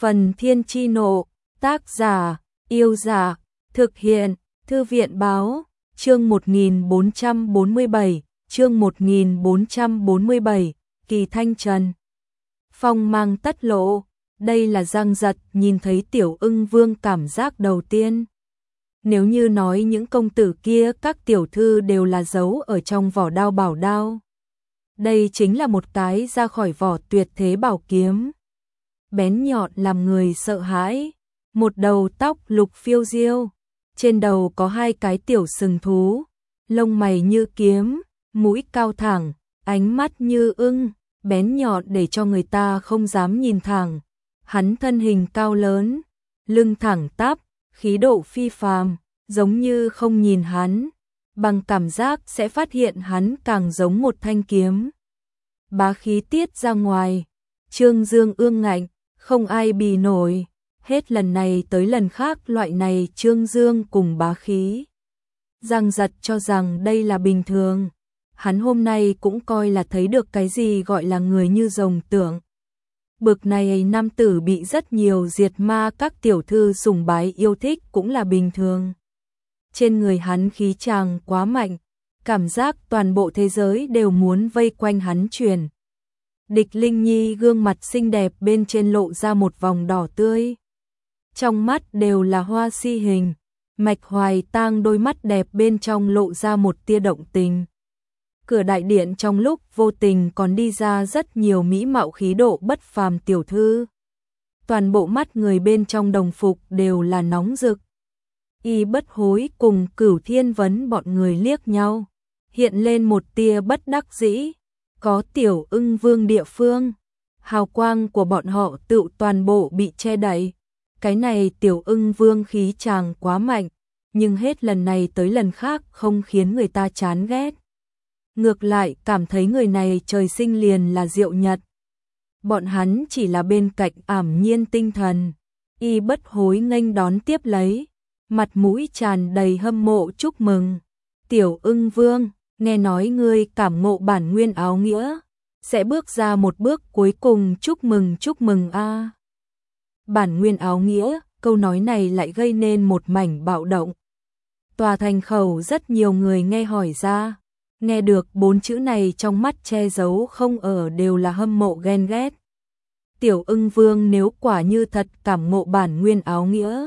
Phần Thiên Chi Nộ, tác giả, Yêu Dạ, thực hiện, Thư viện Báo, chương 1447, chương 1447, Kỳ Thanh Trần. Phong mang tất lộ, đây là Giang Giật nhìn thấy Tiểu Ưng Vương cảm giác đầu tiên. Nếu như nói những công tử kia các tiểu thư đều là giấu ở trong vỏ đao bảo đao. Đây chính là một cái ra khỏi vỏ tuyệt thế bảo kiếm. Bén nhọn làm người sợ hãi, một đầu tóc lục phiêu diêu, trên đầu có hai cái tiểu sừng thú, lông mày như kiếm, mũi cao thẳng, ánh mắt như ưng, bén nhọn để cho người ta không dám nhìn thẳng. Hắn thân hình cao lớn, lưng thẳng tắp, khí độ phi phàm, giống như không nhìn hắn, bằng cảm giác sẽ phát hiện hắn càng giống một thanh kiếm. Bá khí tiết ra ngoài, trương dương ương ngạnh, không ai bì nổi, hết lần này tới lần khác loại này trương dương cùng bá khí. Giang Giật cho rằng đây là bình thường, hắn hôm nay cũng coi là thấy được cái gì gọi là người như rồng tượng. Bực này nam tử bị rất nhiều diệt ma các tiểu thư sùng bái yêu thích cũng là bình thường. Trên người hắn khí tràng quá mạnh, cảm giác toàn bộ thế giới đều muốn vây quanh hắn chuyển. Địch Linh Nhi gương mặt xinh đẹp bên trên lộ ra một vòng đỏ tươi. Trong mắt đều là hoa si hình, Mạch Hoài Tang đôi mắt đẹp bên trong lộ ra một tia động tình. Cửa đại điện trong lúc vô tình còn đi ra rất nhiều mỹ mạo khí độ bất phàm tiểu thư. Toàn bộ mắt người bên trong đồng phục đều là nóng rực. Y Bất Hối cùng Cửu Thiên Vấn bọn người liếc nhau, hiện lên một tia bất đắc dĩ. Có Tiểu Ưng Vương địa phương, hào quang của bọn họ tự toàn bộ bị che đậy. Cái này Tiểu Ưng Vương khí chàng quá mạnh, nhưng hết lần này tới lần khác không khiến người ta chán ghét. Ngược lại cảm thấy người này trời sinh liền là diệu nhật. Bọn hắn chỉ là bên cạnh ảm nhiên tinh thần. Y Bất Hối nghênh đón tiếp lấy, mặt mũi tràn đầy hâm mộ chúc mừng. Tiểu Ưng Vương, nghe nói ngươi cảm ngộ bản nguyên áo nghĩa, sẽ bước ra một bước cuối cùng, chúc mừng a. Bản nguyên áo nghĩa, câu nói này lại gây nên một mảnh bạo động. Tòa thành khẩu rất nhiều người nghe hỏi ra, nghe được bốn chữ này trong mắt che giấu không ở đều là hâm mộ ghen ghét. Tiểu Ưng Vương nếu quả như thật cảm ngộ bản nguyên áo nghĩa,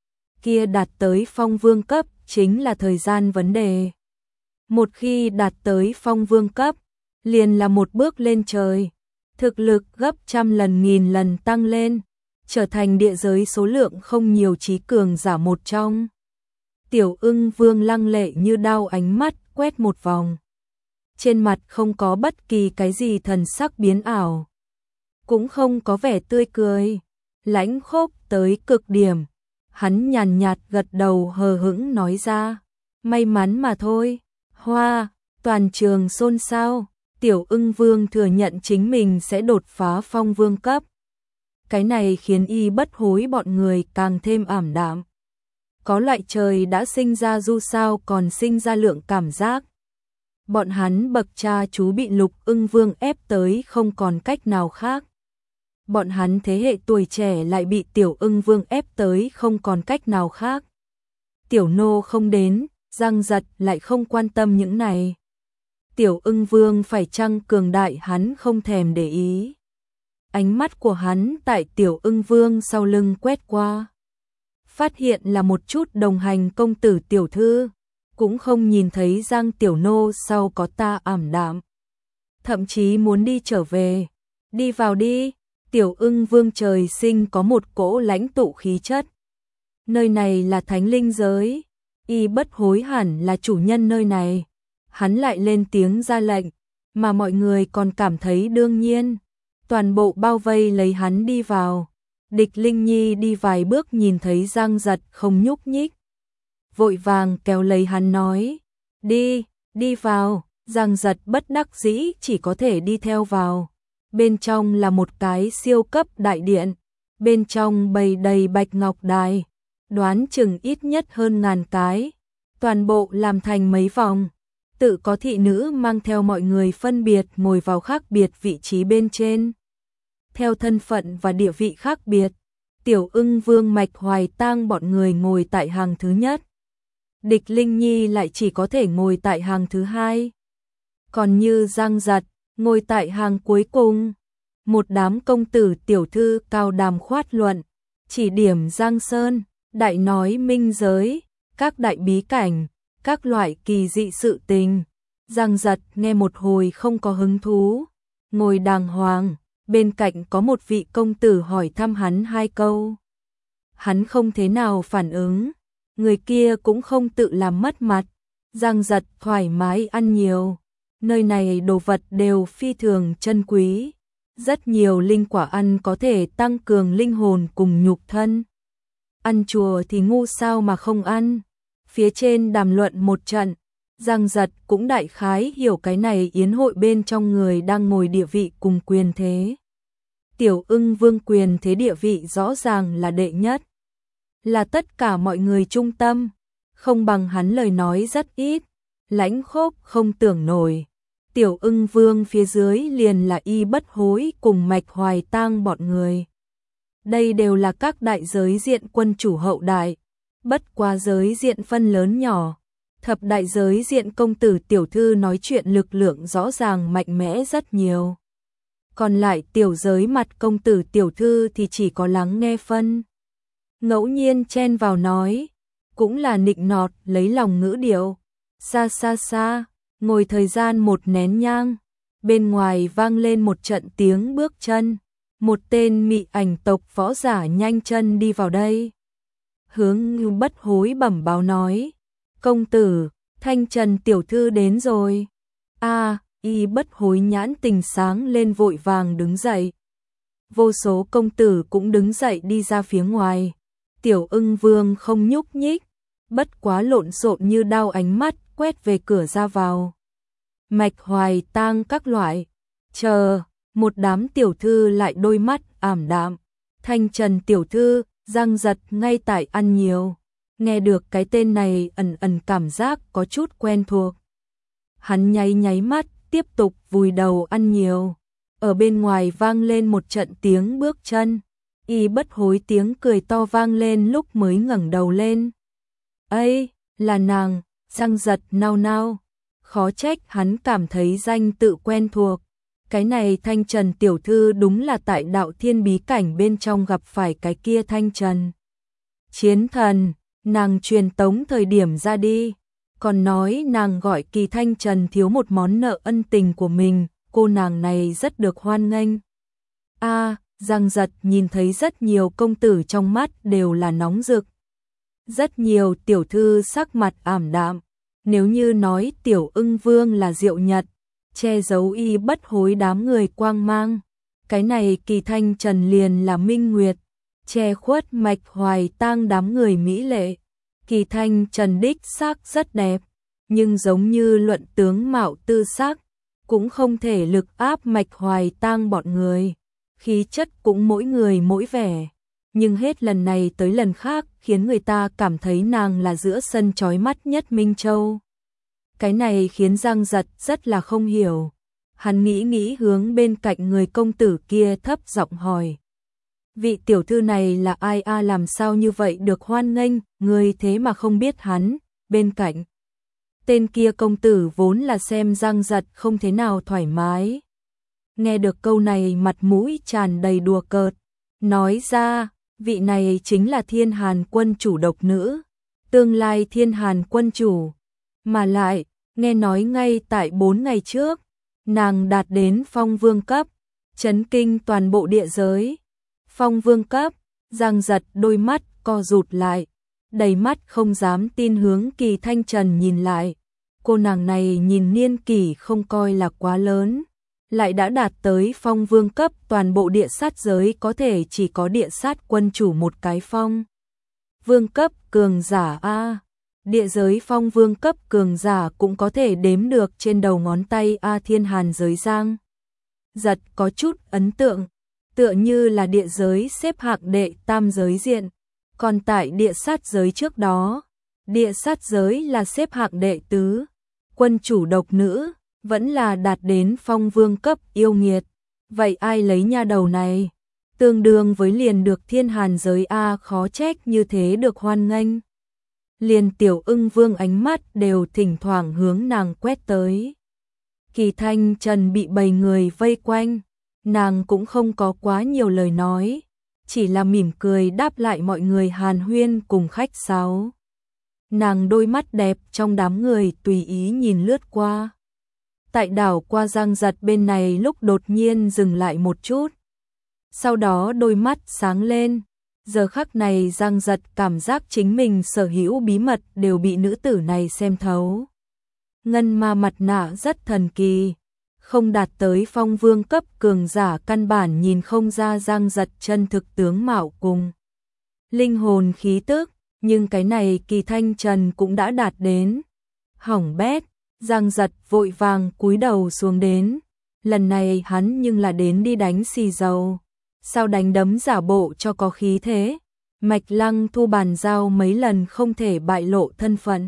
kia đạt tới phong vương cấp chính là thời gian vấn đề. Một khi đạt tới phong vương cấp, liền là một bước lên trời, thực lực gấp trăm lần nghìn lần tăng lên, trở thành địa giới số lượng không nhiều trí cường giả một trong. Tiểu Ưng Vương lăng lệ như đao ánh mắt quét một vòng. Trên mặt không có bất kỳ cái gì thần sắc biến ảo, cũng không có vẻ tươi cười, lãnh khốc tới cực điểm. Hắn nhàn nhạt gật đầu hờ hững nói ra, may mắn mà thôi. Hoa, toàn trường xôn xao, Tiểu Ưng Vương thừa nhận chính mình sẽ đột phá phong vương cấp. Cái này khiến Y Bất Hối bọn người càng thêm ảm đạm. Có loại trời đã sinh ra du sao còn sinh ra lượng cảm giác. Bọn hắn bậc cha chú bị Lục Ưng Vương ép tới không còn cách nào khác. Bọn hắn thế hệ tuổi trẻ lại bị Tiểu Ưng Vương ép tới không còn cách nào khác. Tiểu nô không đến, Giang Giật lại không quan tâm những này. Tiểu Ưng Vương phải chăng cường đại hắn không thèm để ý. Ánh mắt của hắn tại Tiểu Ưng Vương sau lưng quét qua, phát hiện là một chút đồng hành công tử tiểu thư, cũng không nhìn thấy Giang tiểu nô sau có ta ảm đạm. Thậm chí muốn đi trở về, đi vào đi. Tiểu Ưng Vương trời sinh có một cỗ lãnh tụ khí chất. Nơi này là thánh linh giới, Y Bất Hối hẳn là chủ nhân nơi này. Hắn lại lên tiếng ra lệnh, mà mọi người còn cảm thấy đương nhiên. Toàn bộ bao vây lấy hắn đi vào. Địch Linh Nhi đi vài bước nhìn thấy Giang Giật không nhúc nhích, vội vàng kéo lấy hắn nói, đi vào. Giang Giật bất đắc dĩ chỉ có thể đi theo vào. Bên trong là một cái siêu cấp đại điện, bên trong bày đầy bạch ngọc đài, đoán chừng ít nhất hơn 1000 cái, toàn bộ làm thành mấy vòng, tự có thị nữ mang theo mọi người phân biệt ngồi vào khác biệt vị trí bên trên. Theo thân phận và địa vị khác biệt, Tiểu Ưng Vương Mạch Hoài Tang bọn người ngồi tại hàng thứ nhất. Địch Linh Nhi lại chỉ có thể ngồi tại hàng thứ hai. Còn Như Giang Giật, ngồi tại hàng cuối cùng. Một đám công tử tiểu thư cao đàm khoát luận, chỉ điểm Giang Sơn, đại nói minh giới, các đại bí cảnh, các loại kỳ dị sự tình. Giang Giật nghe một hồi không có hứng thú, ngồi đàng hoàng, bên cạnh có một vị công tử hỏi thăm hắn hai câu. Hắn không thế nào phản ứng, người kia cũng không tự làm mất mặt. Giang Giật thoải mái ăn nhiều, nơi này đồ vật đều phi thường chân quý. Rất nhiều linh quả ăn có thể tăng cường linh hồn cùng nhục thân. Ăn chùa thì ngu sao mà không ăn. Phía trên đàm luận một trận, Giang Giật cũng đại khái hiểu cái này yến hội bên trong người đang ngồi địa vị cùng quyền thế. Tiểu Ưng Vương quyền thế địa vị rõ ràng là đệ nhất, là tất cả mọi người trung tâm, không bằng hắn lời nói rất ít, lãnh khốc không tưởng nổi. Tiểu Ưng Vương phía dưới liền là Y Bất Hối cùng Mạch Hoài Tang bọn người. Đây đều là các đại giới diện quân chủ hậu đại, bất quá giới diện phân lớn nhỏ. Thập đại giới diện công tử tiểu thư nói chuyện lực lượng rõ ràng mạnh mẽ rất nhiều. Còn lại tiểu giới mặt công tử tiểu thư thì chỉ có lắng nghe phân. Ngẫu nhiên chen vào nói, cũng là nịnh nọt lấy lòng ngữ điệu. Xa xa xa, ngồi thời gian một nén nhang, bên ngoài vang lên một trận tiếng bước chân. Một tên mị ảnh tộc võ giả nhanh chân đi vào đây. Hướng Bất Hối bẩm báo nói, công tử, Thanh Trần tiểu thư đến rồi. Y Bất Hối nhãn tình sáng lên vội vàng đứng dậy. Vô số công tử cũng đứng dậy đi ra phía ngoài. Tiểu Ưng Vương không nhúc nhích, bất quá lộn xộn như đao ánh mắt quét về cửa ra vào. Mạch Hoài Tang các loại, chờ, một đám tiểu thư lại đôi mắt ảm đạm. Thanh Trần tiểu thư, Giang Giật ngay tại ăn nhiều. Nghe được cái tên này ẩn ẩn cảm giác có chút quen thuộc. Hắn nháy nháy mắt, tiếp tục vùi đầu ăn nhiều. Ở bên ngoài vang lên một trận tiếng bước chân. Y Bất Hối tiếng cười to vang lên lúc mới ngẩng đầu lên. Ây, là nàng. Giang Giật nao nao. Khó trách hắn cảm thấy danh tự quen thuộc. Cái này Thanh Trần tiểu thư đúng là tại Đạo Thiên bí cảnh bên trong gặp phải cái kia Thanh Trần chiến thần. Nàng truyền tống thời điểm ra đi, còn nói nàng gọi Kỳ Thanh Trần thiếu một món nợ ân tình của mình, cô nàng này rất được hoan nghênh. Giang Giật nhìn thấy rất nhiều công tử trong mắt đều là nóng rực. Rất nhiều tiểu thư sắc mặt ảm đạm, nếu như nói Tiểu Ưng Vương là Diệu Nhật, che giấu Y Bất Hối đám người quang mang, cái này Kỳ Thanh Trần liền là Minh Nguyệt, che khuất Mạch Hoài Tang đám người mỹ lệ. Kỳ Thanh Trần đích xác rất đẹp, nhưng giống như luận tướng mạo tư sắc, cũng không thể lực áp Mạch Hoài Tang bọn người. Khí chất cũng mỗi người mỗi vẻ, nhưng hết lần này tới lần khác khiến người ta cảm thấy nàng là giữa sân chói mắt nhất Minh Châu. Cái này khiến Giang Giật rất là không hiểu. Hắn nghĩ hướng bên cạnh người công tử kia thấp giọng hỏi. Vị tiểu thư này là ai làm sao như vậy được hoan nghênh, người thế mà không biết hắn, bên cạnh. Tên kia công tử vốn là xem Giang Giật không thế nào thoải mái. Nghe được câu này mặt mũi tràn đầy đùa cợt, nói ra, vị này chính là Thiên Hàn quân chủ độc nữ, tương lai Thiên Hàn quân chủ. Mà lại, nghe nói ngay tại 4 ngày trước, nàng đạt đến phong vương cấp, chấn kinh toàn bộ địa giới. Phong vương cấp, Giang Giật đôi mắt co rụt lại, đầy mắt không dám tin hướng Kỳ Thanh Trần nhìn lại. Cô nàng này nhìn niên kỷ không coi là quá lớn, lại đã đạt tới phong vương cấp, toàn bộ địa sát giới có thể chỉ có địa sát quân chủ một cái phong vương cấp cường giả địa giới phong vương cấp cường giả cũng có thể đếm được trên đầu ngón tay Thiên Hàn giới. Giang Giật có chút ấn tượng, tựa như là địa giới xếp hạng đệ tam giới diện, còn tại địa sát giới trước đó, địa sát giới là xếp hạng đệ tứ, quân chủ độc nữ, vẫn là đạt đến phong vương cấp yêu nghiệt. Vậy ai lấy nha đầu này? tương đương với liền được thiên hàn giới A, khó trách như thế được hoan nghênh. Liền Tiểu Ưng Vương ánh mắt đều thỉnh thoảng hướng nàng quét tới. Kỳ Thanh Trần bị bầy người vây quanh, nàng cũng không có quá nhiều lời nói, chỉ là mỉm cười đáp lại mọi người hàn huyên cùng khách sáo. Nàng đôi mắt đẹp trong đám người tùy ý nhìn lướt qua. Tại đảo qua Giang Giật bên này lúc đột nhiên dừng lại một chút. Sau đó đôi mắt sáng lên. Giờ khắc này Giang Giật cảm giác chính mình sở hữu bí mật đều bị nữ tử này xem thấu. Ngân ma mặt nạ rất thần kỳ. Không đạt tới phong vương cấp cường giả căn bản nhìn không ra Giang Giật chân thực tướng mạo cùng linh hồn khí tức. Nhưng cái này Kỳ Thanh Trần cũng đã đạt đến. Hỏng bét, Giang Giật vội vàng cúi đầu xuống đến. Lần này hắn nhưng là đến đi đánh xì dầu. Sao đánh đấm giả bộ cho có khí thế? Mạch Lăng Thu bàn giao mấy lần không thể bại lộ thân phận.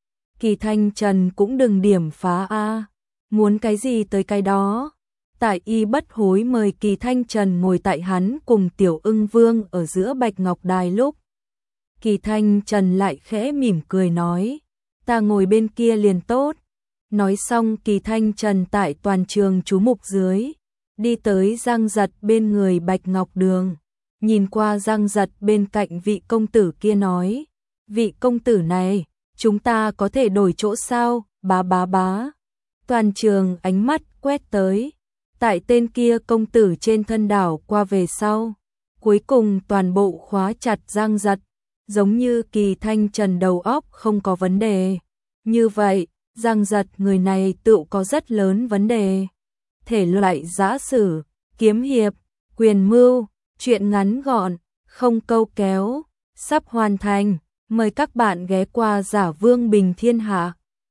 Kỳ Thanh Trần cũng đừng điểm phá a, muốn cái gì tới cái đó. Tại y bất hối mời Kỳ Thanh Trần ngồi tại hắn cùng Tiểu Ưng Vương ở giữa Bạch Ngọc Đài lúc. Kỳ Thanh Trần lại khẽ mỉm cười nói, ta ngồi bên kia liền tốt. Nói xong Kỳ Thanh Trần tại toàn trường chú mục dưới, đi tới Giang Giật bên người Bạch Ngọc Đường, nhìn qua Giang Giật bên cạnh vị công tử kia nói, vị công tử này, chúng ta có thể đổi chỗ sao, bá bá bá. Toàn trường ánh mắt quét tới, tại tên kia công tử trên thân đảo qua về sau, cuối cùng toàn bộ khóa chặt Giang Giật, giống như Kỳ Thanh Trần đầu óc không có vấn đề. Như vậy, Giang Giật người này tự có rất lớn vấn đề. Thể loại giã sử, kiếm hiệp, quyền mưu, truyện ngắn gọn, không câu kéo, sắp hoàn thành. Mời các bạn ghé qua Giả Vương Bình Thiên Hạ.